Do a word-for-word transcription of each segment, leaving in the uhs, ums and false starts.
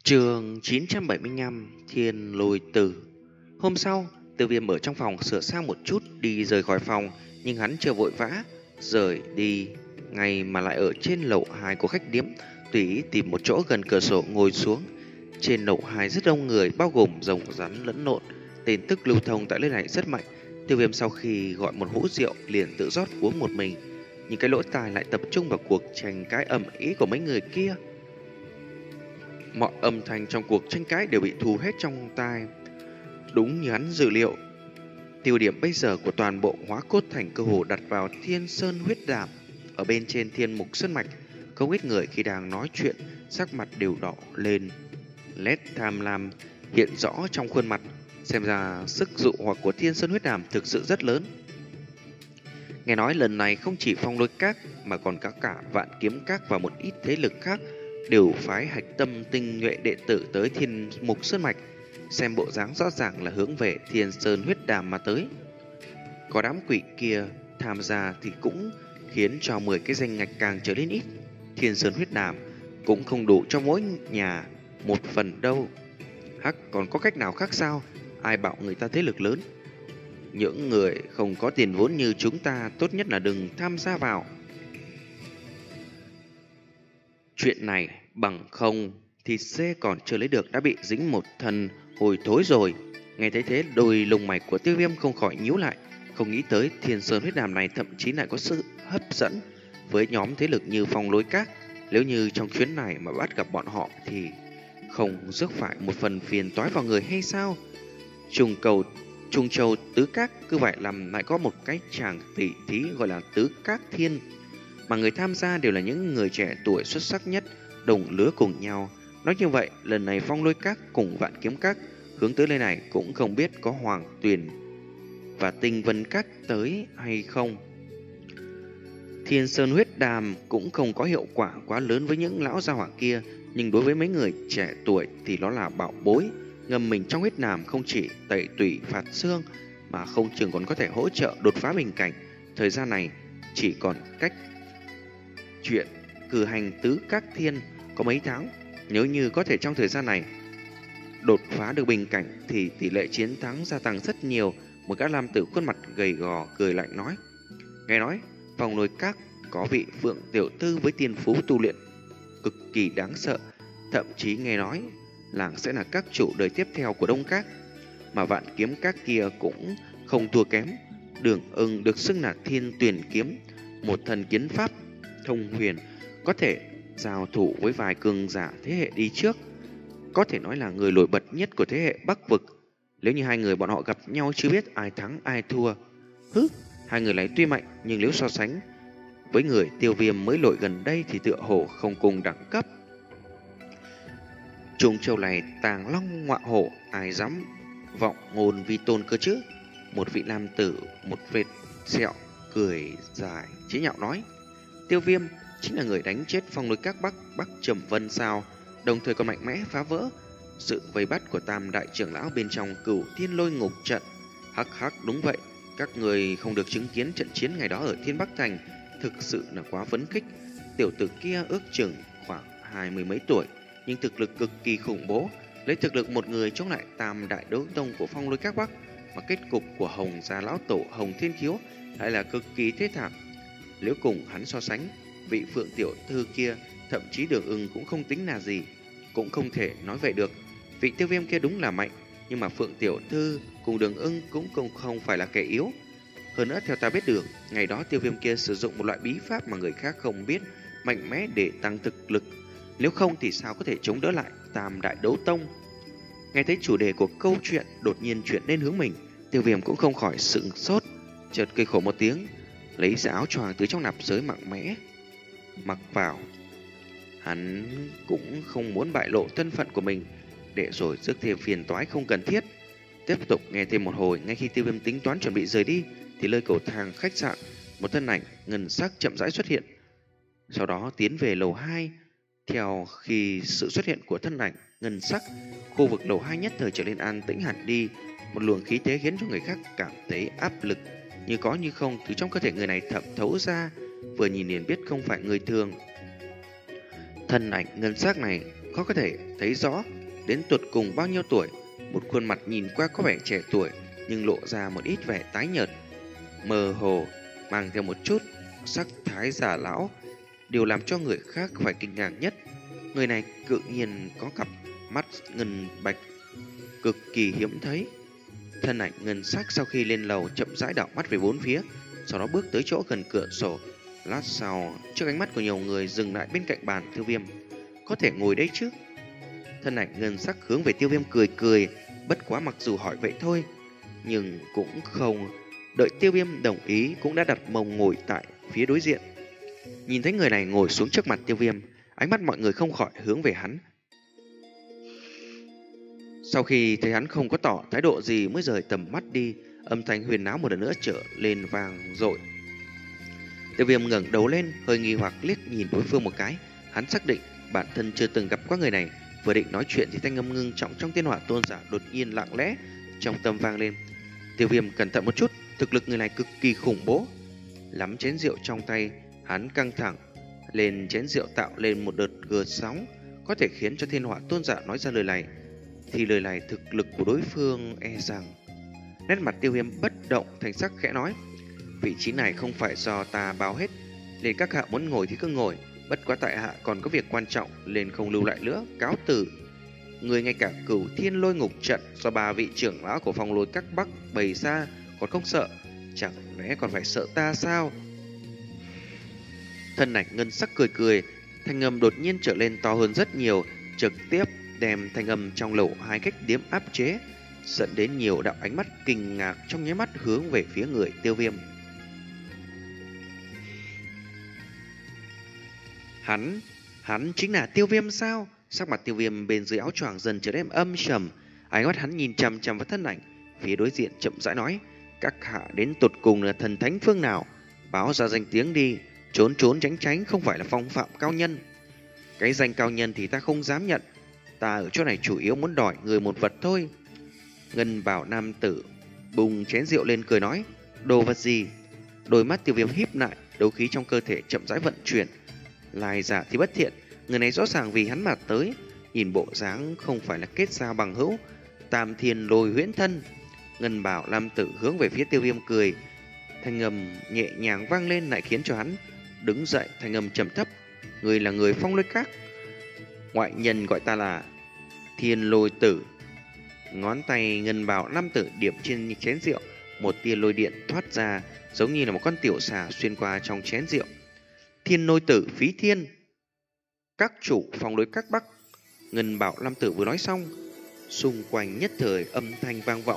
Chương chín trăm bảy mươi lăm Thiên Lôi Tử. Hôm sau, Tiêu Viêm ở trong phòng sửa sang một chút đi rời khỏi phòng, nhưng hắn chưa vội vã rời đi ngay mà lại ở trên lầu hai của khách điếm, tùy ý tìm một chỗ gần cửa sổ ngồi xuống. Trên lầu hai rất đông người, bao gồm rồng rắn lẫn lộn, tin tức lưu thông tại nơi này rất mạnh. Tiêu Viêm sau khi gọi một hũ rượu liền tự rót uống một mình, nhưng cái lỗ tai lại tập trung vào cuộc tranh cãi ầm ĩ của mấy người kia. Mọi âm thanh trong cuộc tranh cãi đều bị thu hết trong tai. Đúng như hắn dự liệu, tiêu điểm bây giờ của toàn bộ Hóa Cốt Thành cơ hồ đặt vào Thiên Sơn huyết đàm. Ở bên trên Thiên Mục Sơn Mạch, không ít người khi đang nói chuyện, sắc mặt đều đỏ lên. Nét tham lam hiện rõ trong khuôn mặt, xem ra sức dụ hoặc của Thiên Sơn huyết đàm thực sự rất lớn. Nghe nói lần này không chỉ Phong Lôi Các mà còn cả cả Vạn Kiếm Các và một ít thế lực khác đều phái hạch tâm tinh nhuệ đệ tử tới Thiên Mục Sơn Mạch, xem bộ dáng rõ ràng là hướng về Thiên Sơn huyết đàm mà tới. Có đám quỷ kia tham gia thì cũng khiến cho mười cái danh ngạch càng trở nên ít. Thiên Sơn huyết đàm cũng không đủ cho mỗi nhà một phần đâu. Hắc, còn có cách nào khác sao? Ai bảo người ta thế lực lớn? Những người không có tiền vốn như chúng ta tốt nhất là đừng tham gia vào chuyện này, bằng không thì C còn chưa lấy được đã bị dính một thân hồi thối rồi. Nghe thấy thế, đôi lông mày của Tiêu Viêm không khỏi nhíu lại, không nghĩ tới Thiên Sơn huyết đàm này thậm chí lại có sự hấp dẫn với nhóm thế lực như Phong Lôi Các. Nếu như trong chuyến này mà bắt gặp bọn họ thì không rước phải một phần phiền toái vào người hay sao? Trùng cầu Trung Châu Tứ Các cứ vậy làm lại có một cái chàng tỷ thí gọi là Tứ Các Thiên, mà người tham gia đều là những người trẻ tuổi xuất sắc nhất, đồng lứa cùng nhau. Nói như vậy, lần này Phong Lôi Các cùng Vạn Kiếm Các hướng tới nơi này cũng không biết có Hoàng Tuyền và Tinh Vân Các tới hay không. Thiên Sơn huyết đàm cũng không có hiệu quả quá lớn với những lão gia hỏa kia, nhưng đối với mấy người trẻ tuổi thì nó là bảo bối. Ngâm mình trong huyết đàm không chỉ tẩy tủy phạt xương mà không chừng còn có thể hỗ trợ đột phá bình cảnh. Thời gian này chỉ còn cách chuyện cử hành Tứ Các Thiên có mấy tháng. Nếu như có thể trong thời gian này đột phá được bình cảnh thì tỷ lệ chiến thắng gia tăng rất nhiều. Một gã nam tử khuôn mặt gầy gò cười lạnh nói: nghe nói Phong Lôi Các có vị Phượng tiểu thư với tiên phú tu luyện cực kỳ đáng sợ, thậm chí nghe nói làng sẽ là các chủ đời tiếp theo của Đông Các. Mà Vạn Kiếm Các kia cũng không thua kém. Đường Ưng được xưng là Thiên Tuyển Kiếm, một thần kiếm pháp thông huyền, có thể giao thủ với vài cường giả thế hệ đi trước, có thể nói là người nổi bật nhất của thế hệ Bắc Vực. Nếu như hai người bọn họ gặp nhau chưa biết ai thắng ai thua. Hứ, hai người này tuy mạnh nhưng nếu so sánh với người Tiêu Viêm mới nổi gần đây thì tựa hồ không cùng đẳng cấp. Trung Châu này tàng long ngọa hổ, ai dám vọng ngôn vi tôn cơ chứ? Một vị nam tử một vệt sẹo cười dài chế nhạo nói: Tiêu Viêm chính là người đánh chết Phong Lôi Các Bắc Bắc Trầm Vân sao? Đồng thời còn mạnh mẽ phá vỡ sự vây bắt của Tam đại trưởng lão bên trong Cửu Thiên Lôi Ngục trận. Hắc hắc, đúng vậy, các người không được chứng kiến trận chiến ngày đó ở Thiên Bắc Thành, thực sự là quá phấn khích. Tiểu tử kia ước chừng khoảng hai mươi mấy tuổi, nhưng thực lực cực kỳ khủng bố, lấy thực lực một người chống lại Tam đại đấu tông của Phong Lôi Các Bắc, mà kết cục của Hồng gia lão tổ Hồng Thiên Khiếu lại là cực kỳ thê thảm. Nếu cùng hắn so sánh, vị Phượng tiểu thư kia, thậm chí Đường Ưng cũng không tính là gì. Cũng không thể nói vậy được. Vị Tiêu Viêm kia đúng là mạnh, nhưng mà Phượng tiểu thư cùng Đường Ưng cũng không, không phải là kẻ yếu. Hơn nữa theo ta biết được, ngày đó Tiêu Viêm kia sử dụng một loại bí pháp mà người khác không biết, mạnh mẽ để tăng thực lực. Nếu không thì sao có thể chống đỡ lại Tam đại đấu tông? Nghe thấy chủ đề của câu chuyện đột nhiên chuyển lên hướng mình, Tiêu Viêm cũng không khỏi sững sốt, chợt cười khổ một tiếng, lấy ra áo choàng từ trong nạp giới mạnh mẽ mặc vào. Hắn cũng không muốn bại lộ thân phận của mình, để rồi rước thêm phiền toái không cần thiết. Tiếp tục nghe thêm một hồi, ngay khi Tiêu Viêm tính toán chuẩn bị rời đi thì nơi cầu thang khách sạn, một thân ảnh ngân sắc chậm rãi xuất hiện, sau đó tiến về lầu hai. Theo khi sự xuất hiện của thân ảnh ngân sắc, khu vực lầu hai nhất thời trở nên an tĩnh hẳn đi. Một luồng khí thế khiến cho người khác cảm thấy áp lực, như có như không từ trong cơ thể người này thẩm thấu ra, vừa nhìn liền biết không phải người thường. Thân ảnh ngân sắc này khó có thể thấy rõ đến tột cùng bao nhiêu tuổi. Một khuôn mặt nhìn qua có vẻ trẻ tuổi nhưng lộ ra một ít vẻ tái nhợt, mơ hồ, mang theo một chút sắc thái già lão. Điều làm cho người khác phải kinh ngạc nhất, người này tự nhiên có cặp mắt ngân bạch cực kỳ hiếm thấy. Thân ảnh ngân sắc sau khi lên lầu chậm rãi đảo mắt về bốn phía, sau đó bước tới chỗ gần cửa sổ. Lát sau, trước ánh mắt của nhiều người dừng lại bên cạnh bàn Tiêu Viêm. Có thể ngồi đấy chứ? Thân ảnh ngân sắc hướng về Tiêu Viêm cười cười, bất quá mặc dù hỏi vậy thôi, nhưng cũng không đợi Tiêu Viêm đồng ý cũng đã đặt mông ngồi tại phía đối diện. Nhìn thấy người này ngồi xuống trước mặt Tiêu Viêm, ánh mắt mọi người không khỏi hướng về hắn. Sau khi thấy hắn không có tỏ thái độ gì mới rời tầm mắt đi, âm thanh huyền náo một lần nữa trở lên vang dội. Tiêu Viêm ngẩng đầu lên, hơi nghi hoặc liếc nhìn đối phương một cái. Hắn xác định bản thân chưa từng gặp qua người này. Vừa định nói chuyện thì thanh âm ngưng trọng trong Tiên Hỏa Tôn giả đột nhiên lặng lẽ trong tâm vang lên. Tiêu Viêm cẩn thận một chút, thực lực người này cực kỳ khủng bố. Lắm chén rượu trong tay, hắn căng thẳng lên chén rượu tạo lên một đợt gợn sóng, có thể khiến cho Thiên Hỏa Tôn giả nói ra lời này, thì lời này thực lực của đối phương e rằng. Nét mặt Tiêu Viêm bất động, thành sắc khẽ nói: vị trí này không phải do ta báo hết, nên các hạ muốn ngồi thì cứ ngồi, bất quá tại hạ còn có việc quan trọng nên không lưu lại nữa, cáo từ. Người ngay cả Cửu Thiên Lôi Ngục trận do ba vị trưởng lão của Phong Lôi Các Bắc bày ra còn không sợ, chẳng lẽ còn phải sợ ta sao? Thân ảnh ngân sắc cười cười, thanh âm đột nhiên trở lên to hơn rất nhiều, trực tiếp đem thanh âm trong lỗ hai cách điếm áp chế, dẫn đến nhiều đạo ánh mắt kinh ngạc trong nháy mắt hướng về phía người Tiêu Viêm. Hắn, hắn chính là Tiêu Viêm sao? Sắc mặt Tiêu Viêm bên dưới áo choàng dần trở nên âm trầm, ánh mắt hắn nhìn chằm chằm vào thân ảnh phía đối diện, chậm rãi nói: các hạ đến tột cùng là thần thánh phương nào? Báo ra danh tiếng đi, trốn trốn tránh tránh không phải là phong phạm cao nhân. Cái danh cao nhân thì ta không dám nhận, ta ở chỗ này chủ yếu muốn đòi người một vật thôi. Ngân bảo nam tử bùng chén rượu lên cười nói: đồ vật gì? Đôi mắt Tiêu Viêm híp lại, đấu khí trong cơ thể chậm rãi vận chuyển. Lai giả thì bất thiện, người này rõ ràng vì hắn mà tới, nhìn bộ dáng không phải là kết giao bằng hữu. Tam Thiên Lôi Huyễn Thân. Ngân bảo nam tử hướng về phía Tiêu Viêm cười, thanh âm nhẹ nhàng vang lên lại khiến cho hắn đứng dậy, thanh âm trầm thấp: người là người Phong Lôi Các, ngoại nhân gọi ta là Thiên Lôi Tử. Ngón tay ngân bảo nam tử điểm trên chén rượu, một tia lôi điện thoát ra, giống như là một con tiểu xà xuyên qua trong chén rượu. Thiên Lôi Tử Phí Thiên, các chủ Phong Lôi Các Bắc. Ngân bảo nam tử vừa nói xong, xung quanh nhất thời âm thanh vang vọng.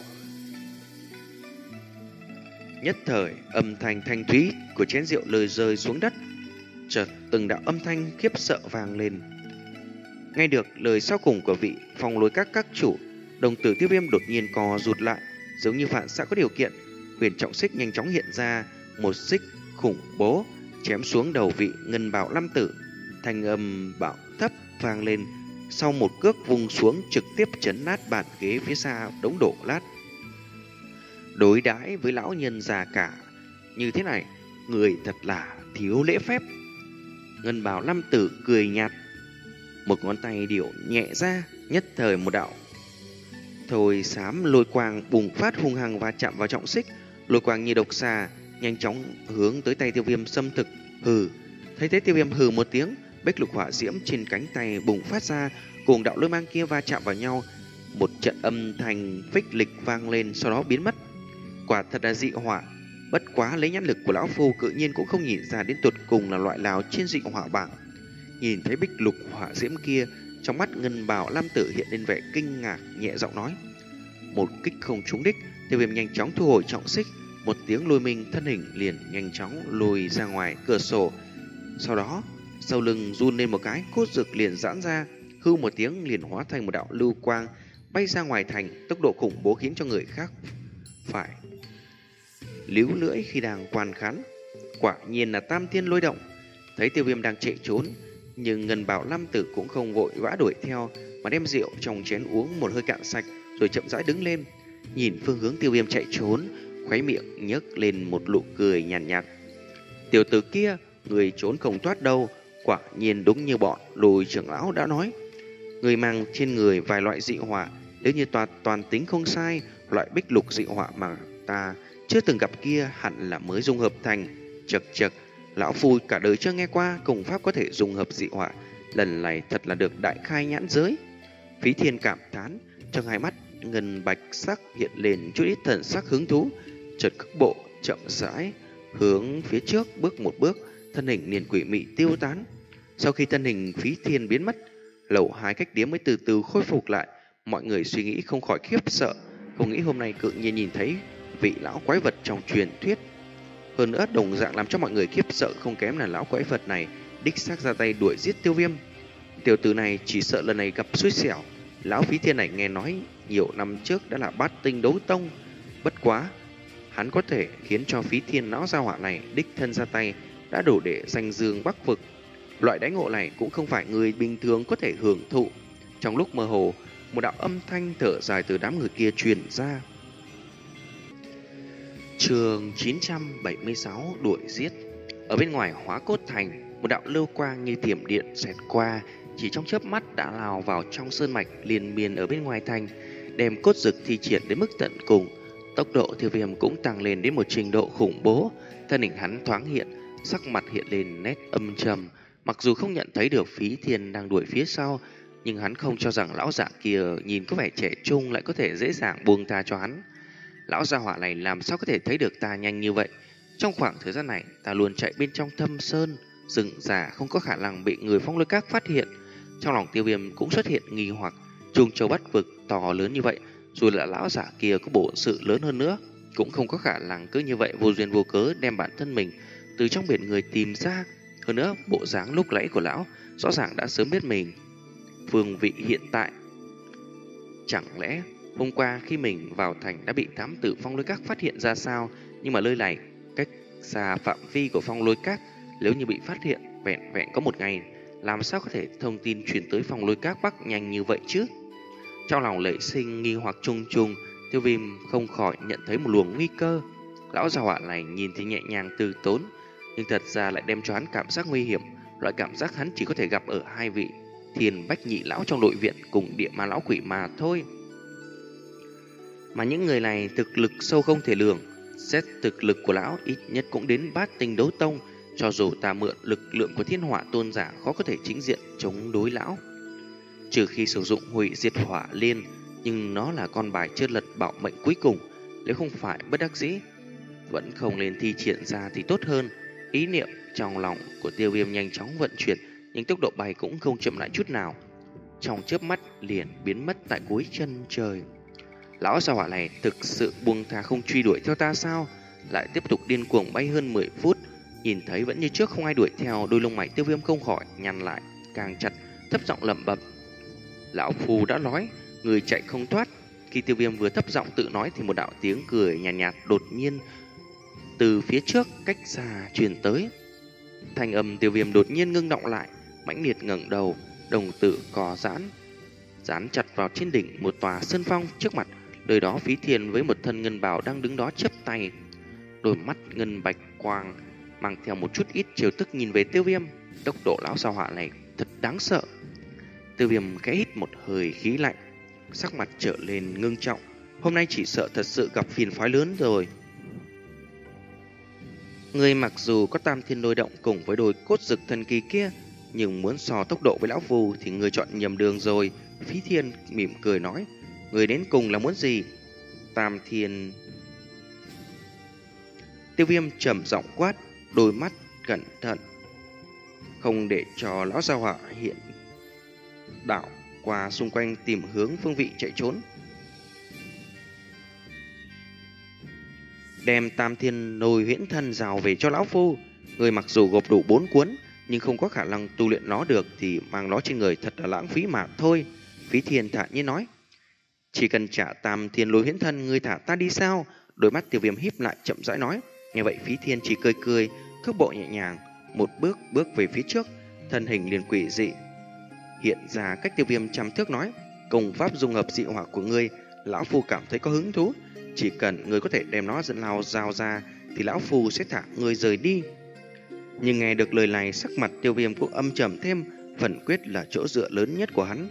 Nhất thời âm thanh thanh thúy của chén rượu lời rơi xuống đất, chợt từng đạo âm thanh khiếp sợ vang lên. Nghe được lời sau cùng của vị Phong Lôi Các các chủ, đồng tử Tiêu Viêm đột nhiên co rụt lại, giống như phản xạ có điều kiện, huyền trọng xích nhanh chóng hiện ra, một xích khủng bố chém xuống đầu vị ngân bảo nam tử. Thanh âm bạo thấp vang lên, sau một cước vùng xuống trực tiếp chấn nát bàn ghế phía xa đống đổ lát. Đối đãi với lão nhân già cả như thế này, người thật là thiếu lễ phép. Ngân bảo nam tử cười nhạt, một ngón tay điệu nhẹ ra, nhất thời một đạo thôi xám lôi quang bùng phát hung hăng và chạm vào trọng xích. Lôi quang như độc xà nhanh chóng hướng tới tay Tiêu Viêm xâm thực. Hừ. Thấy thế Tiêu Viêm hừ một tiếng, bích lục hỏa diễm trên cánh tay bùng phát ra, cùng đạo lôi mang kia va chạm vào nhau, một trận âm thanh phích lịch vang lên, sau đó biến mất. Quả thật là dị hỏa, bất quá lấy nhãn lực của lão phu cự nhiên cũng không nhìn ra đến tột cùng là loại nào trên dị hỏa bảng. Nhìn thấy bích lục hỏa diễm kia, trong mắt ngân bào nam tử hiện lên vẻ kinh ngạc, nhẹ giọng nói: một kích không trúng đích. Tiêu Viêm nhanh chóng thu hồi trọng xích, một tiếng lôi minh, thân hình liền nhanh chóng lùi ra ngoài cửa sổ. Sau đó sau lưng run lên một cái, cốt dược liền giãn ra, hư một tiếng liền hóa thành một đạo lưu quang bay ra ngoài thành, tốc độ khủng bố khiến cho người khác phải líu lưỡi khi đang quan khán. Quả nhiên là Tam Thiên Lôi Động. Thấy Tiêu Viêm đang chạy trốn, nhưng ngân bảo nam tử cũng không vội vã đuổi theo, mà đem rượu trong chén uống một hơi cạn sạch, rồi chậm rãi đứng lên, nhìn phương hướng Tiêu Viêm chạy trốn, khóe miệng nhếch lên một nụ cười nhàn nhạt, nhạt. Tiểu tử kia, người trốn không thoát đâu, quả nhiên đúng như bọn Lôi trưởng lão đã nói. Người mang trên người vài loại dị hỏa, nếu như toàn toàn tính không sai, loại bích lục dị hỏa mà ta chưa từng gặp kia hẳn là mới dung hợp thành. Chật chật, lão phu cả đời chưa nghe qua công pháp có thể dung hợp dị hỏa, lần này thật là được đại khai nhãn giới. Phí Thiên cảm thán, trong hai mắt ngân bạch sắc hiện lên chút ít thần sắc hứng thú, chợt cước bộ chậm rãi hướng phía trước bước một bước, thân hình liền quỷ mị tiêu tán. Sau khi thân hình Phí Thiên biến mất, lầu hai cách điếm mới từ từ khôi phục lại. Mọi người suy nghĩ không khỏi khiếp sợ, không nghĩ hôm nay cự nhiên nhìn thấy vị lão quái vật trong truyền thuyết. Hơn nữa đồng dạng làm cho mọi người khiếp sợ không kém là lão quái vật này đích xác ra tay đuổi giết Tiêu Viêm. Tiểu tử này chỉ sợ lần này gặp xui xẻo. Lão Phí Thiên này nghe nói nhiều năm trước đã là bát tinh đấu tông, bất quá hắn có thể khiến cho Phí Thiên lão gia hỏa này đích thân ra tay đã đủ để danh dương Bắc vực. Loại đãi ngộ này cũng không phải người bình thường có thể hưởng thụ. Trong lúc mơ hồ, một đạo âm thanh thở dài từ đám người kia truyền ra. Chương chín trăm bảy mươi sáu đuổi giết. Ở bên ngoài Hóa Cốt Thành, một đạo lưu quang như thiểm điện xẹt qua, chỉ trong chớp mắt đã lao vào trong sơn mạch liên miên ở bên ngoài thành, đem cốt dực thi triển đến mức tận cùng. Tốc độ Tiêu Viêm cũng tăng lên đến một trình độ khủng bố, thân hình hắn thoáng hiện, sắc mặt hiện lên nét âm trầm. Mặc dù không nhận thấy được Phí Thiên đang đuổi phía sau, nhưng hắn không cho rằng lão giả kia nhìn có vẻ trẻ trung lại có thể dễ dàng buông tha cho hắn. Lão gia hỏa này làm sao có thể thấy được ta nhanh như vậy? Trong khoảng thời gian này, ta luôn chạy bên trong thâm sơn, rừng già không có khả năng bị người Phong Lôi Các phát hiện. Trong lòng Tiêu Viêm cũng xuất hiện nghi hoặc, Trung Châu Bát Vực to lớn như vậy, dù là lão giả kia có bổn sự lớn hơn nữa, cũng không có khả năng cứ như vậy vô duyên vô cớ đem bản thân mình từ trong biển người tìm ra. Hơn nữa, bộ dáng lúc nãy của lão rõ ràng đã sớm biết mình phương vị hiện tại. Chẳng lẽ hôm qua khi mình vào thành đã bị thám tử Phong Lôi Các phát hiện ra sao? Nhưng mà nơi này cách xa phạm vi của Phong Lôi Các, nếu như bị phát hiện vẹn vẹn có một ngày, làm sao có thể thông tin truyền tới Phong Lôi Các Bắc nhanh như vậy chứ? Trong lòng nảy sinh nghi hoặc chung chung, Tiêu Viêm không khỏi nhận thấy một luồng nguy cơ. Lão già họa này nhìn thì nhẹ nhàng từ tốn, nhưng thật ra lại đem cho hắn cảm giác nguy hiểm. Loại cảm giác hắn chỉ có thể gặp ở hai vị Thiên Bách Nhị lão trong nội viện cùng Địa Ma lão quỷ mà thôi. Mà những người này thực lực sâu không thể lường, xét thực lực của lão ít nhất cũng đến bát tinh đấu tông, cho dù ta mượn lực lượng của Thiên Hỏa tôn giả khó có thể chính diện chống đối lão. Trừ khi sử dụng hủy diệt hỏa liên, nhưng nó là con bài chưa lật bảo mệnh cuối cùng, nếu không phải bất đắc dĩ vẫn không nên thi triển ra thì tốt hơn. Ý niệm trong lòng của Tiêu Viêm nhanh chóng vận chuyển, nhưng tốc độ bay cũng không chậm lại chút nào, trong chớp mắt liền biến mất tại cuối chân trời. Lão gia hỏa này thực sự buông tha không truy đuổi theo ta sao? Lại tiếp tục điên cuồng bay hơn mười phút, nhìn thấy vẫn như trước không ai đuổi theo, đôi lông mày Tiêu Viêm không khỏi nhăn lại càng chặt, thấp giọng lẩm bẩm: lão phu đã nói, người chạy không thoát. Khi Tiêu Viêm vừa thấp giọng tự nói thì một đạo tiếng cười nhàn nhạt, nhạt đột nhiên từ phía trước cách xa truyền tới. Thanh âm Tiêu Viêm đột nhiên ngưng động lại, mãnh liệt ngẩng đầu, đồng tử co giãn, dán chặt vào trên đỉnh một tòa sơn phong trước mặt. Nơi đó Phí Thiên với một thân ngân bào đang đứng đó chắp tay, đôi mắt ngân bạch quang mang theo một chút ít trêu tức nhìn về Tiêu Viêm. Tốc độ lão sao họa này thật đáng sợ. Tiêu Viêm khẽ hít một hơi khí lạnh, sắc mặt trở lên ngưng trọng. Hôm nay chỉ sợ thật sự gặp phiền phái lớn rồi. Người mặc dù có tam thiên lôi động cùng với đôi cốt dực thần kỳ kia, nhưng muốn so tốc độ với lão phu thì người chọn nhầm đường rồi. Phí Thiên mỉm cười nói: người đến cùng là muốn gì? Tam thiên... Tiêu Viêm trầm giọng quát, đôi mắt cẩn thận, không để cho lão gia hỏa hiện đảo qua xung quanh tìm hướng phương vị chạy trốn. Đem tam thiên lôi huyễn thân rào về cho lão phu. Người mặc dù gộp đủ bốn cuốn, nhưng không có khả năng tu luyện nó được thì mang nó trên người thật là lãng phí mà thôi. Phí Thiên thản nhiên nói: chỉ cần trả tam thiên lôi huyễn thân, người thả ta đi sao? Đôi mắt Tiêu Viêm híp lại chậm rãi nói. Nghe vậy Phí Thiên chỉ cười cười, cước bộ nhẹ nhàng, một bước bước về phía trước, thân hình liền quỷ dị hiện ra cách Tiêu Viêm trăm thước, nói: công pháp dung hợp dị hỏa của ngươi, lão phu cảm thấy có hứng thú. Chỉ cần ngươi có thể đem nó dẫn lao giao ra thì lão phu sẽ thả ngươi rời đi. Nhưng nghe được lời này, sắc mặt Tiêu Viêm cũng âm trầm thêm. Phần quyết là chỗ dựa lớn nhất của hắn,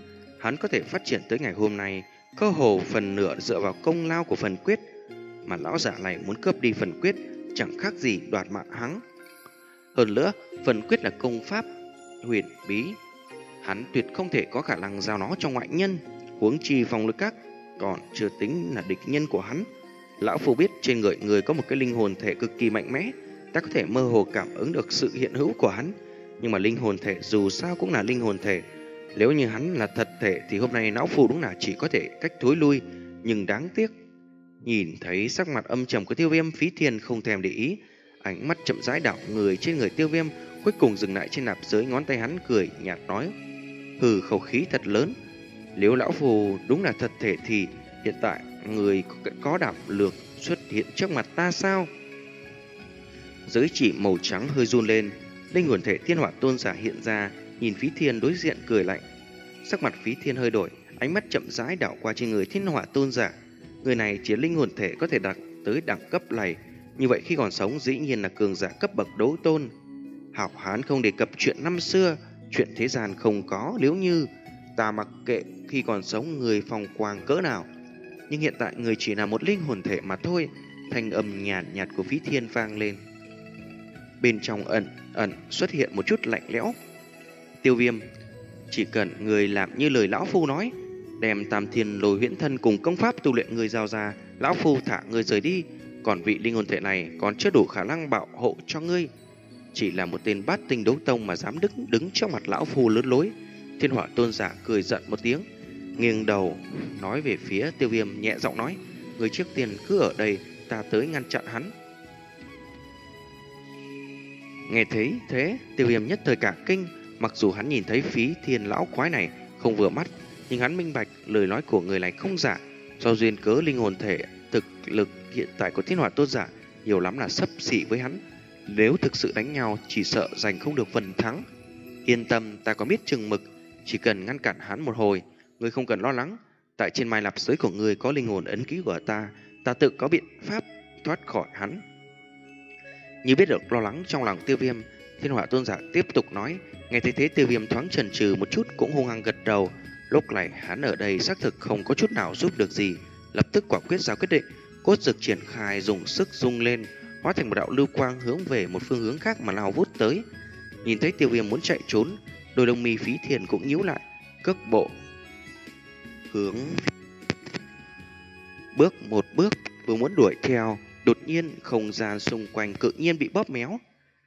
hắn có thể phát triển tới ngày hôm nay, cơ hồ phần nửa dựa vào công lao của phần quyết, mà lão giả này muốn cướp đi phần quyết chẳng khác gì đoạt mạng hắn. Hơn nữa, phần quyết là công pháp huyền bí, hắn tuyệt không thể có khả năng giao nó cho ngoại nhân, huống chi Phong Lôi Các còn chưa tính là địch nhân của hắn. Lão phu biết trên người người có một cái linh hồn thể cực kỳ mạnh mẽ, ta có thể mơ hồ cảm ứng được sự hiện hữu của hắn, nhưng mà linh hồn thể dù sao cũng là linh hồn thể. Nếu như hắn là thật thể thì hôm nay lão phu đúng là chỉ có thể cách thối lui, nhưng đáng tiếc. Nhìn thấy sắc mặt âm trầm của Tiêu Viêm, Phí Thiên không thèm để ý, ánh mắt chậm rãi đảo người trên người Tiêu Viêm, cuối cùng dừng lại trên nạp giới ngón tay hắn, cười nhạt nói: hừ, khẩu khí thật lớn. Nếu lão phu đúng là thật thể thì hiện tại người có đảm lược xuất hiện trước mặt ta sao? Giới chỉ màu trắng hơi run lên, linh hồn thể Thiên Hỏa Tôn giả hiện ra, nhìn Phí Thiên đối diện cười lạnh. Sắc mặt Phí Thiên hơi đổi, ánh mắt chậm rãi đảo qua trên người Thiên Hỏa Tôn giả. Người này chỉ linh hồn thể có thể đạt tới đẳng cấp này, như vậy khi còn sống dĩ nhiên là cường giả cấp bậc đấu tôn. Hảo Hán không đề cập chuyện năm xưa, chuyện thế gian không có, nếu như ta mặc kệ khi còn sống người phong quang cỡ nào, nhưng hiện tại người chỉ là một linh hồn thể mà thôi. Thanh âm nhàn nhạt, nhạt của Phí Thiên vang lên, bên trong ẩn ẩn xuất hiện một chút lạnh lẽo. Tiêu Viêm, chỉ cần người làm như lời lão phu nói, đem Tam Thiên Lôi Huyễn Thân cùng công pháp tu luyện người giao ra, lão phu thả người rời đi. Còn vị linh hồn thể này còn chưa đủ khả năng bảo hộ cho ngươi, chỉ là một tên bát tinh đấu tông mà dám đứng đứng trước mặt lão phu lớn lối. Thiên Hỏa Tôn giả cười giận một tiếng, nghiêng đầu nói về phía Tiêu Viêm, nhẹ giọng nói: người trước tiên cứ ở đây, ta tới ngăn chặn hắn. Nghe thấy thế, Tiêu Viêm nhất thời cả kinh. Mặc dù hắn nhìn thấy Phí Thiên lão quái này không vừa mắt, nhưng hắn minh bạch lời nói của người này không giả. Do duyên cớ linh hồn thể thực lực hiện tại của Thiên Hỏa Tôn giả nhiều lắm là xấp xỉ với hắn, nếu thực sự đánh nhau chỉ sợ giành không được phần thắng. Yên tâm, ta có biết chừng mực, chỉ cần ngăn cản hắn một hồi, ngươi không cần lo lắng. Tại trên mai lạp giới của ngươi có linh hồn ấn ký của ta, ta tự có biện pháp thoát khỏi hắn. Như biết được lo lắng trong lòng Tiêu Viêm, Thiên Hỏa Tôn giả tiếp tục nói. Nghe thấy thế, Tiêu Viêm thoáng chần chừ một chút cũng hung hăng gật đầu. Lúc này hắn ở đây xác thực không có chút nào giúp được gì, lập tức quả quyết ra quyết định. Cốt dược triển khai, dùng sức rung lên, hóa thành một đạo lưu quang hướng về một phương hướng khác mà lao vút tới. Nhìn thấy Tiêu Viêm muốn chạy trốn, đôi lông mi Phí Thiên cũng nhíu lại, cước bộ hướng bước một bước, vừa muốn đuổi theo, đột nhiên không gian xung quanh tự nhiên bị bóp méo.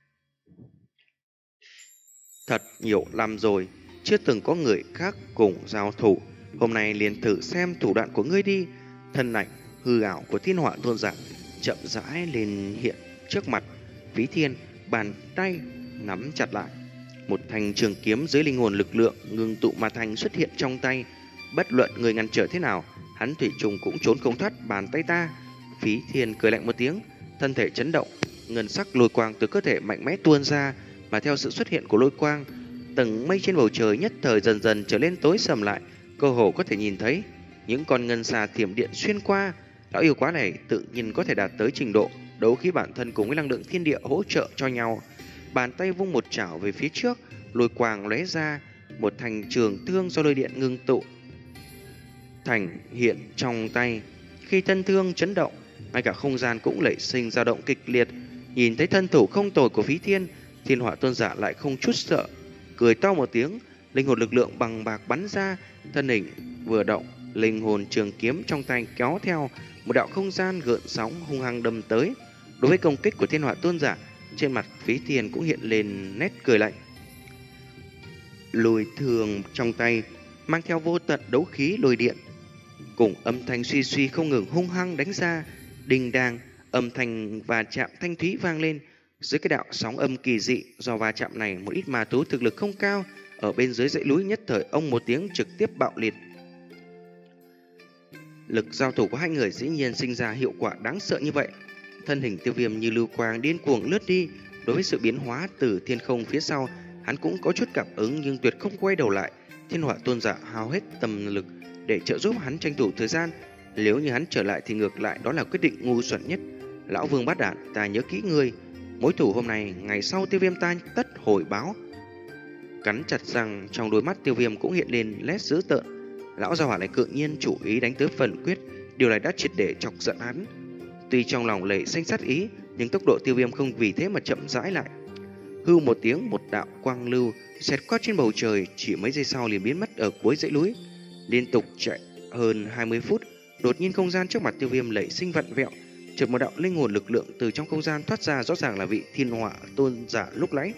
Thật nhiều năm rồi, chưa từng có người khác cùng giao thủ, hôm nay liền thử xem thủ đoạn của ngươi đi. Thân ảnh hư ảo của Thiên Hỏa Tôn giả chậm rãi lên hiện trước mặt Phí Thiên, bàn tay nắm chặt lại, một thanh trường kiếm dưới linh hồn lực lượng ngưng tụ mà thành xuất hiện trong tay. Bất luận người ngăn trở thế nào, hắn thủy trùng cũng trốn không thoát bàn tay ta. Phí Thiên cười lạnh một tiếng, thân thể chấn động, ngân sắc lôi quang từ cơ thể mạnh mẽ tuôn ra, mà theo sự xuất hiện của lôi quang, tầng mây trên bầu trời nhất thời dần dần trở lên tối sầm lại, cơ hồ có thể nhìn thấy những con ngân xà thiểm điện xuyên qua. Lão yêu quái này tự nhiên có thể đạt tới trình độ đấu khí bản thân cùng với năng lượng thiên địa hỗ trợ cho nhau. Bàn tay vung một chảo về phía trước, lôi quang lóe ra, một thanh trường thương do lôi điện ngưng tụ thành hiện trong tay. Khi thân thương chấn động, ngay cả không gian cũng nảy sinh dao động kịch liệt. Nhìn thấy thân thủ không tồi của Phí Thiên, Thiên Hỏa Tôn giả lại không chút sợ, cười to một tiếng, linh hồn lực lượng bằng bạc bắn ra, thân hình vừa động, linh hồn trường kiếm trong tay kéo theo một đạo không gian gợn sóng hung hăng đâm tới. Đối với công kích của Thiên Hỏa Tôn giả, trên mặt Phí Thiên cũng hiện lên nét cười lạnh. Lôi thường trong tay mang theo vô tận đấu khí lôi điện, cùng âm thanh suy suy không ngừng hung hăng đánh ra. Đình đàng, âm thanh và chạm thanh thúy vang lên. Dưới cái đạo sóng âm kỳ dị, do va chạm này một ít ma thú thực lực không cao ở bên dưới dãy núi nhất thời ông một tiếng trực tiếp bạo liệt. Lực giao thủ của hai người dĩ nhiên sinh ra hiệu quả đáng sợ như vậy. Thân hình Tiêu Viêm như lưu quang điên cuồng lướt đi. Đối với sự biến hóa từ thiên không phía sau, hắn cũng có chút cảm ứng nhưng tuyệt không quay đầu lại. Thiên Hỏa Tôn giả hao hết tâm lực để trợ giúp hắn tranh thủ thời gian. Nếu như hắn trở lại thì ngược lại đó là quyết định ngu xuẩn nhất. Lão Vương Bát Đản, ta nhớ kỹ ngươi, mối thủ hôm nay ngày sau Tiêu Viêm ta tất hồi báo. Cắn chặt răng, trong đôi mắt Tiêu Viêm cũng hiện lên nét dữ tợn. lão gia hỏa này cự nhiên chủ ý đánh tới phần quyết. Điều này đã triệt để chọc giận hắn. Tuy trong lòng lệ xanh sát ý, nhưng tốc độ Tiêu Viêm không vì thế mà chậm rãi lại. Hưu một tiếng, một đạo quang lưu xẹt qua trên bầu trời, chỉ mấy giây sau liền biến mất ở cuối dãy núi. Liên tục chạy hơn hai mươi phút, đột nhiên không gian trước mặt Tiêu Viêm lệ sinh vặn vẹo, chợt một đạo linh hồn lực lượng từ trong không gian thoát ra, rõ ràng là vị thiên hỏa tôn giả lúc nãy.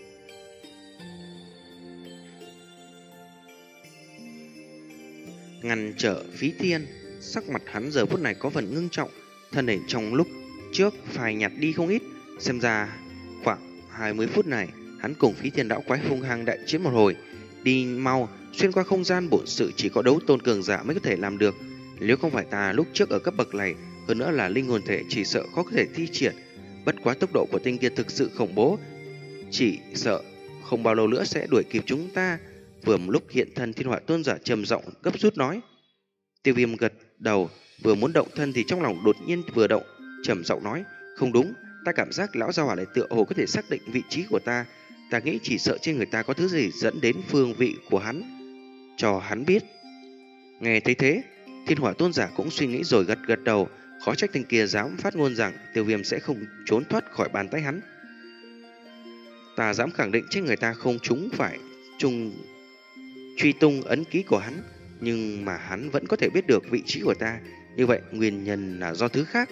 Ngăn trở Phí Thiên, sắc mặt hắn giờ phút này có phần ngưng trọng, thân hình trong lúc trước phai nhạt đi không ít. Xem ra khoảng hai mươi phút này hắn cùng Phí Thiên đạo quái hung hăng đại chiến một hồi. Đi mau, xuyên qua không gian bổn sự chỉ có đấu tôn cường giả mới có thể làm được. Nếu không phải ta lúc trước ở cấp bậc này, hơn nữa là linh hồn thể, chỉ sợ khó có thể thi triển. Bất quá tốc độ của tinh kia thực sự khủng bố, chỉ sợ không bao lâu nữa sẽ đuổi kịp chúng ta. Vừa một lúc hiện thân, thiên hỏa tôn giả trầm giọng gấp rút nói. Tiêu Viêm gật đầu, vừa muốn động thân thì trong lòng đột nhiên vừa động, trầm giọng nói, không đúng, ta cảm giác lão gia hỏa này tựa hồ có thể xác định vị trí của ta. Ta nghĩ chỉ sợ trên người ta có thứ gì dẫn đến phương vị của hắn, cho hắn biết. Nghe thấy thế, thiên hỏa tôn giả cũng suy nghĩ rồi gật gật đầu. Khó trách tên kia dám phát ngôn rằng Tiêu Viêm sẽ không trốn thoát khỏi bàn tay hắn. Ta dám khẳng định trên người ta không chúng phải trùng truy tung ấn ký của hắn, nhưng mà hắn vẫn có thể biết được vị trí của ta. Như vậy nguyên nhân là do thứ khác.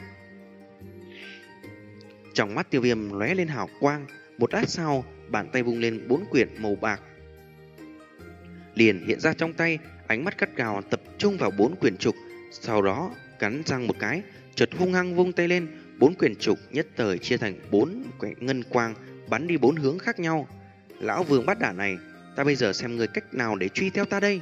Trong mắt Tiêu Viêm lóe lên hào quang. Một lát sau, bàn tay vung lên bốn quyển màu bạc liền hiện ra trong tay. Ánh mắt gắt gao tập trung vào bốn quyển trục, sau đó cắn răng một cái, chợt hung hăng vung tay lên. Bốn quyển trục nhất thời chia thành bốn ngân quang, bắn đi bốn hướng khác nhau. Lão vương bắt đả này, ta bây giờ xem người cách nào để truy theo ta đây.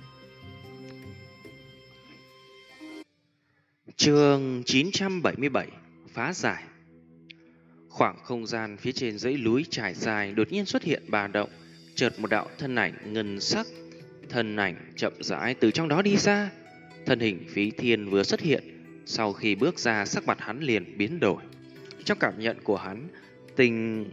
Chương chín trăm bảy mươi bảy, phá giải. Khoảng không gian phía trên dãy núi trải dài đột nhiên xuất hiện ba động, chợt một đạo thân ảnh ngân sắc, thân ảnh chậm rãi từ trong đó đi ra. Thân hình Phí Thiên vừa xuất hiện, sau khi bước ra sắc mặt hắn liền biến đổi. Trong cảm nhận của hắn, tình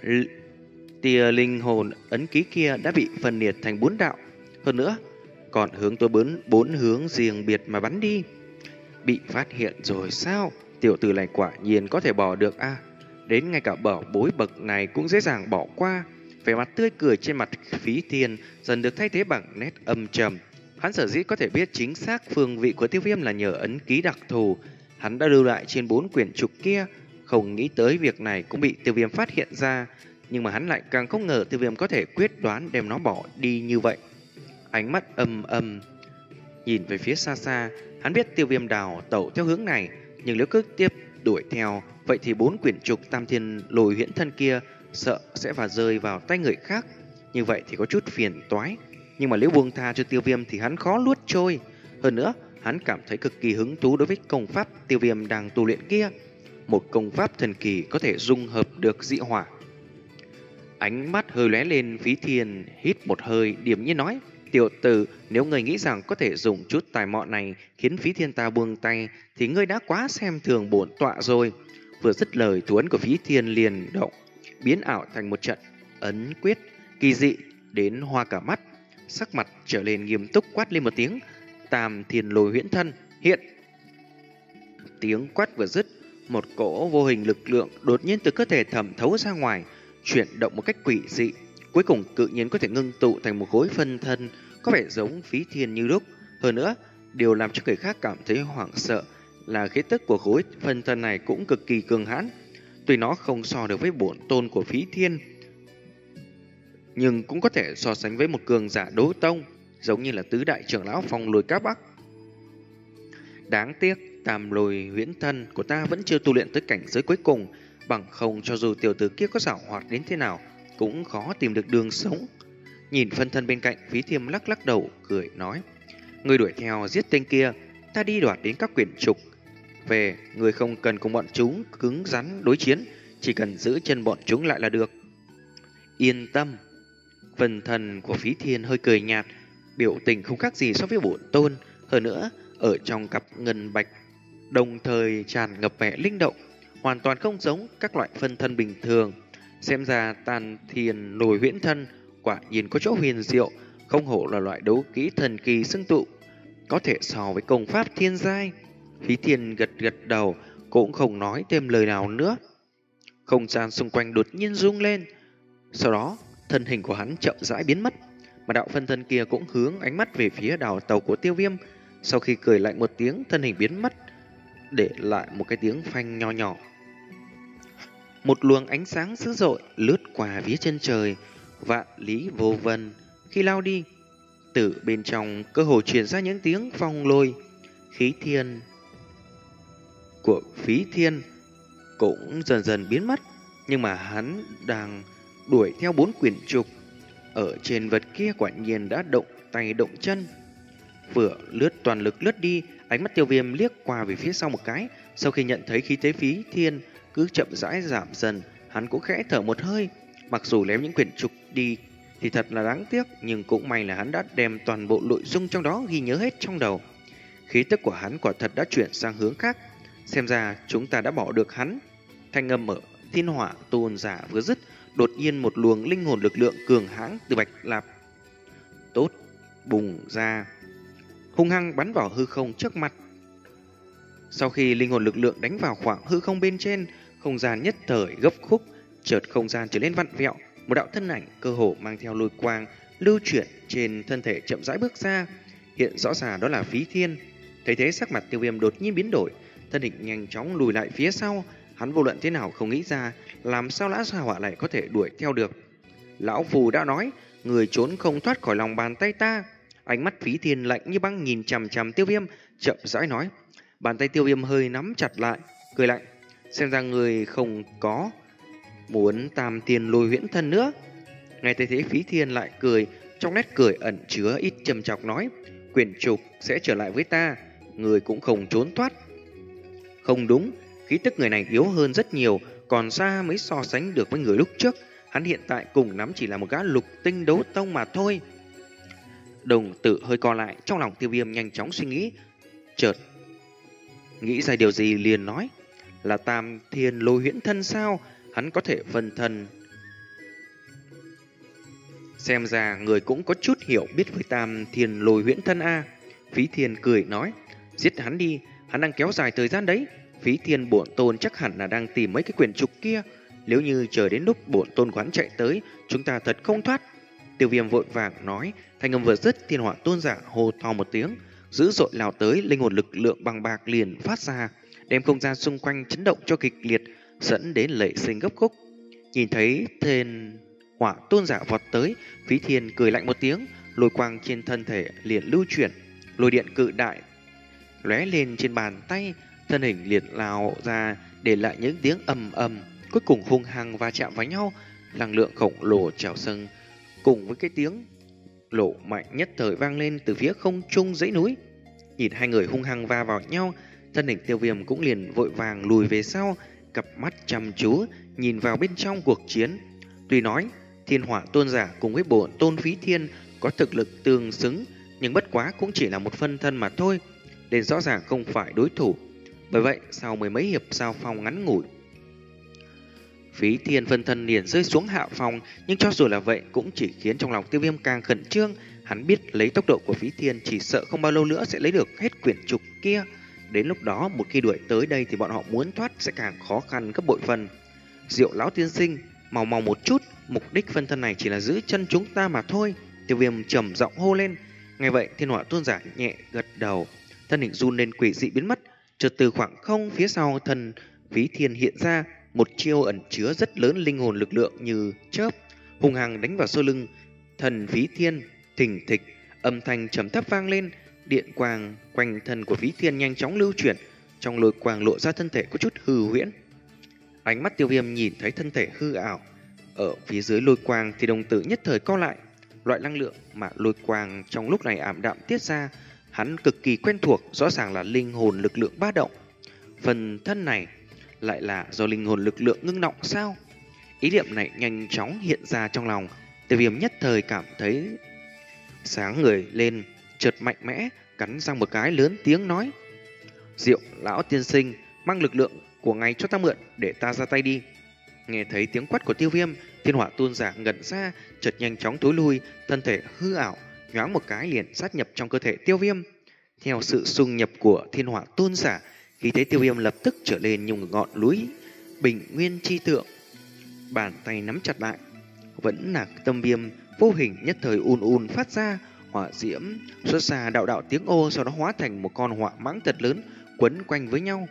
tia linh hồn ấn ký kia đã bị phân liệt thành bốn đạo, hơn nữa còn hướng tới bốn bốn hướng riêng biệt mà bắn đi. Bị phát hiện rồi sao? Tiểu tử này quả nhiên có thể bỏ được a à? Đến ngay cả bảo bối bậc này cũng dễ dàng bỏ qua. Vẻ mặt tươi cười trên mặt Phí Thiên dần được thay thế bằng nét âm trầm. Hắn sở dĩ có thể biết chính xác phương vị của Tiêu Viêm là nhờ ấn ký đặc thù hắn đã lưu lại trên bốn quyển trục kia. Không nghĩ tới việc này cũng bị Tiêu Viêm phát hiện ra, nhưng mà hắn lại càng không ngờ Tiêu Viêm có thể quyết đoán đem nó bỏ đi như vậy. Ánh mắt âm âm nhìn về phía xa xa, hắn biết Tiêu Viêm đào tẩu theo hướng này, nhưng nếu cứ tiếp đuổi theo, vậy thì bốn quyển trục tam thiên lồi huyễn thân kia sợ sẽ và rơi vào tay người khác. Như vậy thì có chút phiền toái. Nhưng mà nếu buông tha cho Tiêu Viêm thì hắn khó luốt trôi. Hơn nữa, hắn cảm thấy cực kỳ hứng thú đối với công pháp Tiêu Viêm đang tu luyện kia. Một công pháp thần kỳ có thể dung hợp được dị hỏa. Ánh mắt hơi lóe lên, Phí Thiên hít một hơi, điềm nhiên nói, tiểu tử, nếu ngươi nghĩ rằng có thể dùng chút tài mọn này khiến Phí Thiên ta buông tay, thì ngươi đã quá xem thường bổn tọa rồi. Vừa dứt lời, thủ ấn của Phí Thiên liền động, biến ảo thành một trận ấn quyết kỳ dị đến hoa cả mắt. Sắc mặt trở lên nghiêm túc, quát lên một tiếng, tam thiên lôi huyễn thân hiện. Tiếng quát vừa dứt, một cỗ vô hình lực lượng đột nhiên từ cơ thể thẩm thấu ra ngoài, chuyển động một cách quỷ dị, cuối cùng tự nhiên có thể ngưng tụ thành một khối phân thân có vẻ giống Phí Thiên như lúc. Hơn nữa, điều làm cho người khác cảm thấy hoảng sợ là khí tức của khối phân thân này cũng cực kỳ cường hãn. Tuy nó không so được với bổn tôn của Phí Thiên, nhưng cũng có thể so sánh với một cường giả đấu tông, giống như là tứ đại trưởng lão Phong Lôi Các Bắc. Đáng tiếc, tam lôi huyễn thân của ta vẫn chưa tu luyện tới cảnh giới cuối cùng, bằng không cho dù tiểu tử kia có giảo hoạt đến thế nào cũng khó tìm được đường sống. Nhìn phân thân bên cạnh, Phí Thiên lắc lắc đầu cười nói, người đuổi theo giết tên kia, ta đi đoạt đến các quyển trục về, người không cần cùng bọn chúng cứng rắn đối chiến, chỉ cần giữ chân bọn chúng lại là được. Yên tâm. Phân thân của Phí Thiên hơi cười nhạt, biểu tình không khác gì so với bổn tôn. Hơn nữa, ở trong cặp ngân bạch đồng thời tràn ngập vẻ linh động, hoàn toàn không giống các loại phân thân bình thường. Xem ra tàn thiên lôi huyễn thân quả nhiên có chỗ huyền diệu, không hổ là loại đấu kỹ thần kỳ xưng tụ. có thể so với công pháp thiên giai. Phí Thiên gật gật đầu, cũng không nói thêm lời nào nữa. Không gian xung quanh đột nhiên rung lên, sau đó thân hình của hắn chậm rãi biến mất, mà đạo phân thân kia cũng hướng ánh mắt về phía đảo tàu của Tiêu Viêm. Sau khi cười lạnh một tiếng, thân hình biến mất, để lại một cái tiếng phanh nho nhỏ. Một luồng ánh sáng dữ dội lướt qua phía chân trời, vạn lý vô vân. Khi lao đi, từ bên trong cơ hồ truyền ra những tiếng phong lôi. Khí thiên của Phí Thiên cũng dần dần biến mất, nhưng mà hắn đang đuổi theo bốn quyển trục. Ở trên vật kia quả nhiên đã động tay động chân. Vừa lướt toàn lực lướt đi, ánh mắt Tiêu Viêm liếc qua về phía sau một cái. Sau khi nhận thấy khí thế Phí Thiên cứ chậm rãi giảm dần, hắn cũng khẽ thở một hơi. Mặc dù ném những quyển trục đi thì thật là đáng tiếc, nhưng cũng may là hắn đã đem toàn bộ nội dung trong đó ghi nhớ hết trong đầu. Khí tức của hắn quả thật đã chuyển sang hướng khác. Xem ra chúng ta đã bỏ được hắn. Thanh âm ở Thiên Hỏa Tôn giả vừa dứt, đột nhiên một luồng linh hồn lực lượng cường hãn từ Bạch Lạp tốt bùng ra, hung hăng bắn vào hư không trước mặt. Sau khi linh hồn lực lượng đánh vào khoảng hư không bên trên, không gian nhất thời gấp khúc, chợt không gian trở nên vặn vẹo, một đạo thân ảnh cơ hồ mang theo lôi quang lưu chuyển trên thân thể chậm rãi bước ra. Hiện rõ ràng đó là Phí Thiên. Thấy thế, sắc mặt Tiêu Viêm đột nhiên biến đổi, thân hình nhanh chóng lùi lại phía sau. Hắn vô luận thế nào không nghĩ ra làm sao Lã Gia Hỏa lại có thể đuổi theo được. Lão Phù đã nói, người trốn không thoát khỏi lòng bàn tay ta. Ánh mắt Phí Thiên lạnh như băng nhìn chằm chằm Tiêu Viêm, chậm rãi nói. Bàn tay Tiêu Viêm hơi nắm chặt lại, cười lạnh, xem ra người không có muốn tam tiền lôi huyễn thân nữa. Ngay thấy thế, Phí Thiên lại cười, trong nét cười ẩn chứa ít trầm trọng nói, quyển trục sẽ trở lại với ta, người cũng không trốn thoát. Không đúng, khí tức người này yếu hơn rất nhiều, còn xa mới so sánh được với người lúc trước. Hắn hiện tại cùng lắm chỉ là một gã lục tinh đấu tông mà thôi. Đồng tử hơi co lại, trong lòng Tiêu Viêm nhanh chóng suy nghĩ, chợt nghĩ ra điều gì liền nói, là tam thiên lôi huyễn thân sao? Hắn có thể phân thân. Xem ra người cũng có chút hiểu biết với tam thiên lôi huyễn thân a. Phí Thiên cười nói, giết hắn đi, hắn đang kéo dài thời gian đấy. Phí Thiên bổn tôn chắc hẳn là đang tìm mấy cái quyển trục kia. Nếu như chờ đến lúc bổn tôn quán chạy tới, chúng ta thật không thoát. Tiêu Viêm vội vàng nói, thanh âm vừa dứt, Thiên Hỏa Tôn giả hô to một tiếng, dữ dội lao tới, linh hồn lực lượng bằng bạc liền phát ra, đem không gian xung quanh chấn động cho kịch liệt, dẫn đến lệ sinh gấp khúc. Nhìn thấy Thiên Hỏa Tôn giả vọt tới, Phí Thiên cười lạnh một tiếng, lôi quang trên thân thể liền lưu chuyển, lôi điện cự đại lóe lên trên bàn tay, thân hình liền lao ra, để lại những tiếng ầm ầm, cuối cùng hung hăng va chạm vào nhau, năng lượng khổng lồ trào dâng cùng với cái tiếng nổ mạnh nhất thời vang lên từ phía không trung dãy núi. Nhìn hai người hung hăng va vào nhau, thân hình Tiêu Viêm cũng liền vội vàng lùi về sau, cặp mắt chăm chú nhìn vào bên trong cuộc chiến. Tuy nói Thiên Hỏa Tôn giả cùng với bổn tôn Phí Thiên có thực lực tương xứng, nhưng bất quá cũng chỉ là một phân thân mà thôi, nên rõ ràng không phải đối thủ. Bởi vậy sau mười mấy hiệp giao phong ngắn ngủi, Phí Thiên phân thân liền rơi xuống hạ phòng, nhưng cho dù là vậy cũng chỉ khiến trong lòng Tiêu Viêm càng khẩn trương. Hắn biết lấy tốc độ của Phí Thiên chỉ sợ không bao lâu nữa sẽ lấy được hết quyển trục kia. Đến lúc đó một khi đuổi tới đây thì bọn họ muốn thoát sẽ càng khó khăn gấp bội phần. Diệu lão tiên sinh, mau mau một chút, mục đích phân thân này chỉ là giữ chân chúng ta mà thôi. Tiêu Viêm trầm giọng hô lên. Nghe vậy Thiên Hỏa Tôn giả nhẹ gật đầu, thân hình run lên quỷ dị biến mất. Chợt từ khoảng không phía sau thân Phí Thiên hiện ra một chiêu ẩn chứa rất lớn linh hồn lực lượng như chớp, hung hăng đánh vào sau lưng thần Phí Thiên. Thình thịch, âm thanh trầm thấp vang lên, điện quang quanh thân của Phí Thiên nhanh chóng lưu chuyển, trong lôi quang lộ ra thân thể có chút hư huyễn. Ánh mắt Tiêu Viêm nhìn thấy thân thể hư ảo ở phía dưới lôi quang thì đồng tử nhất thời co lại. Loại năng lượng mà lôi quang trong lúc này ảm đạm tiết ra, hắn cực kỳ quen thuộc, rõ ràng là linh hồn lực lượng ba động. Phần thân này lại là do linh hồn lực lượng ngưng động sao? Ý niệm này nhanh chóng hiện ra trong lòng. Tiêu Viêm nhất thời cảm thấy sáng người lên, chợt mạnh mẽ cắn răng một cái, lớn tiếng nói, Diệu lão tiên sinh, mang lực lượng của ngài cho ta mượn, để ta ra tay đi. Nghe thấy tiếng quát của Tiêu Viêm, Thiên Hỏa Tôn giả ngẩn ra, chợt nhanh chóng tối lui, thân thể hư ảo nhoáng một cái liền sát nhập trong cơ thể Tiêu Viêm. Theo sự xung nhập của thiên hỏa tôn giả, khí thế Tiêu Viêm lập tức trở lên như một ngọn núi bình nguyên chi tượng. Bàn tay nắm chặt lại, vẫn là tâm viêm vô hình nhất thời ùn ùn phát ra hỏa diễm xuất ra đạo đạo tiếng ô, sau đó hóa thành một con hỏa mãng thật lớn quấn quanh với nhau.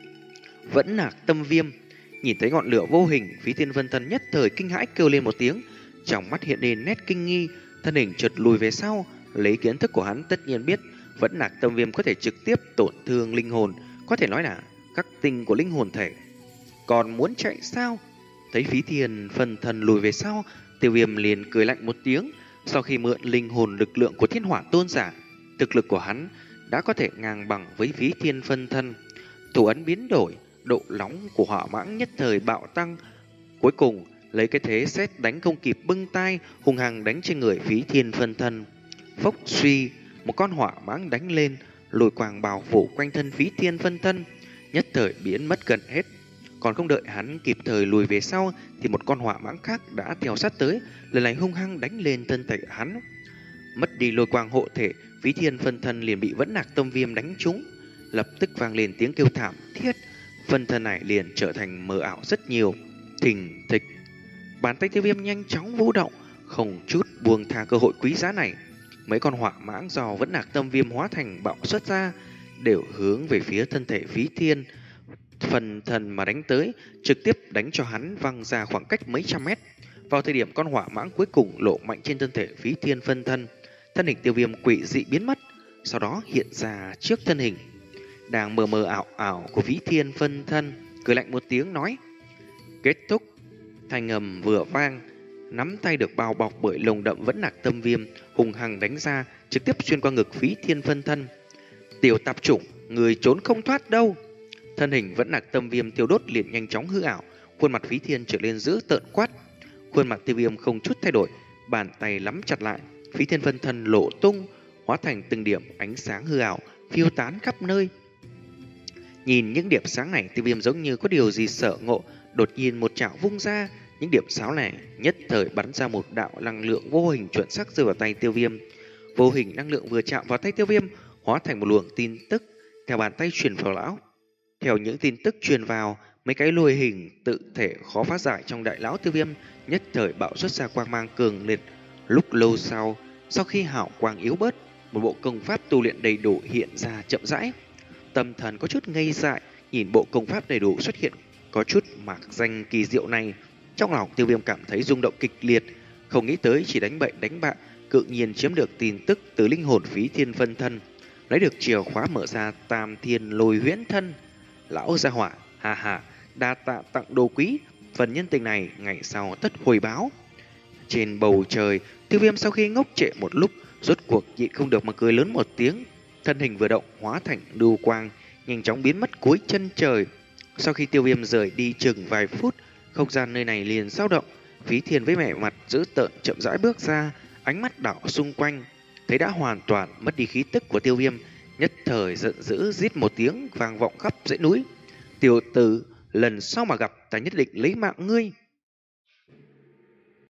Vẫn là tâm viêm nhìn thấy ngọn lửa vô hình, Phí Thiên Phân Thân nhất thời kinh hãi kêu lên một tiếng, trong mắt hiện lên nét kinh nghi, thân hình chợt lùi về sau. Lấy kiến thức của hắn tất nhiên biết vẫn là tâm viêm có thể trực tiếp tổn thương linh hồn, có thể nói là các tinh của linh hồn thể. Còn muốn chạy sao? Thấy Phí Thiên Phân Thân lùi về sau, Tiêu Viêm liền cười lạnh một tiếng. Sau khi mượn linh hồn lực lượng của thiên hỏa tôn giả, thực lực của hắn đã có thể ngang bằng với Phí Thiên Phân Thân. Thủ ấn biến đổi, độ nóng của hỏa mãng nhất thời bạo tăng, cuối cùng lấy cái thế sét đánh không kịp bưng tay, hung hăng đánh trên người Phí Thiên Phân Thân. Phốc suy, một con hỏa mãng đánh lên, lôi quang bao phủ quanh thân Phí Thiên Phân Thân, nhất thời biến mất gần hết. Còn không đợi hắn kịp thời lùi về sau thì một con hỏa mãng khác đã theo sát tới, lần này hung hăng đánh lên thân thể hắn. Mất đi lôi quang hộ thể, Phí Thiên Phân Thân liền bị Vẫn Nạc Tâm Viêm đánh trúng, lập tức vang lên tiếng kêu thảm thiết. Phân thân này liền trở thành mờ ảo rất nhiều. Thình thịch, bàn tay Tiêu Viêm nhanh chóng vũ động, không chút buông tha cơ hội quý giá này. Mấy con hỏa mãng do Vẫn Nạc Tâm Viêm hóa thành bạo xuất ra, đều hướng về phía thân thể Phí Thiên Phân Thân mà đánh tới, trực tiếp đánh cho hắn văng ra khoảng cách mấy trăm mét. Vào thời điểm con hỏa mãng cuối cùng lộ mạnh trên thân thể Phí Thiên Phân Thân, thân hình Tiêu Viêm quỷ dị biến mất, sau đó hiện ra trước thân hình đang mờ mờ ảo ảo của Phí Thiên Phân Thân, cười lạnh một tiếng nói: kết thúc. Thanh âm vừa vang, nắm tay được bao bọc bởi lồng đậm Vẫn Nạc Tâm Viêm hùng hăng đánh ra, trực tiếp xuyên qua ngực Phí Thiên Phân Thân. Tiểu tạp chủng, người trốn không thoát đâu. Thân hình Vẫn Nạc Tâm Viêm tiêu đốt liền nhanh chóng hư ảo, khuôn mặt Phí Thiên trở lên dữ tợn quát. Khuôn mặt Tiêu Viêm không chút thay đổi, bàn tay nắm chặt lại, Phí Thiên Phân Thân lộ tung, hóa thành từng điểm ánh sáng hư ảo phiêu tán khắp nơi. Nhìn những điểm sáng này, Tiêu Viêm giống như có điều gì sợ ngộ, đột nhiên một chảo vung ra, những điểm sáng này nhất thời bắn ra một đạo năng lượng vô hình chuẩn xác rơi vào tay Tiêu Viêm. Vô hình năng lượng vừa chạm vào tay Tiêu Viêm, hóa thành một luồng tin tức theo bàn tay truyền vào lão. Theo những tin tức truyền vào, mấy cái lôi hình tự thể khó phá giải trong đại lão Tiêu Viêm nhất thời bạo xuất ra quang mang cường liệt. Lúc lâu sau, sau khi hào quang yếu bớt, một bộ công pháp tu luyện đầy đủ hiện ra chậm rãi. Tâm thần có chút ngây dại, nhìn bộ công pháp đầy đủ xuất hiện có chút mạc danh kỳ diệu này, trong lòng Tiêu Viêm cảm thấy rung động kịch liệt, không nghĩ tới chỉ đánh bậy đánh bạ, cự nhiên chiếm được tin tức từ linh hồn Phí Thiên Phân Thân, lấy được chìa khóa mở ra Tam Thiên Lôi Huyễn Thân. Lão gia hỏa, hà hà, đa tạ tặng đồ quý, phần nhân tình này ngày sau tất hồi báo. Trên bầu trời, Tiêu Viêm sau khi ngốc trệ một lúc, rốt cuộc nhịn không được mà cười lớn một tiếng, thân hình vừa động hóa thành lưu quang, nhanh chóng biến mất cuối chân trời. Sau khi Tiêu Viêm rời đi chừng vài phút, không gian nơi này liền dao động. Phí Thiên với vẻ mặt dữ tợn chậm rãi bước ra, ánh mắt đảo xung quanh, thấy đã hoàn toàn mất đi khí tức của Tiêu Viêm, nhất thời giận dữ rít một tiếng vang vọng khắp dãy núi: tiểu tử, lần sau mà gặp ta nhất định lấy mạng ngươi.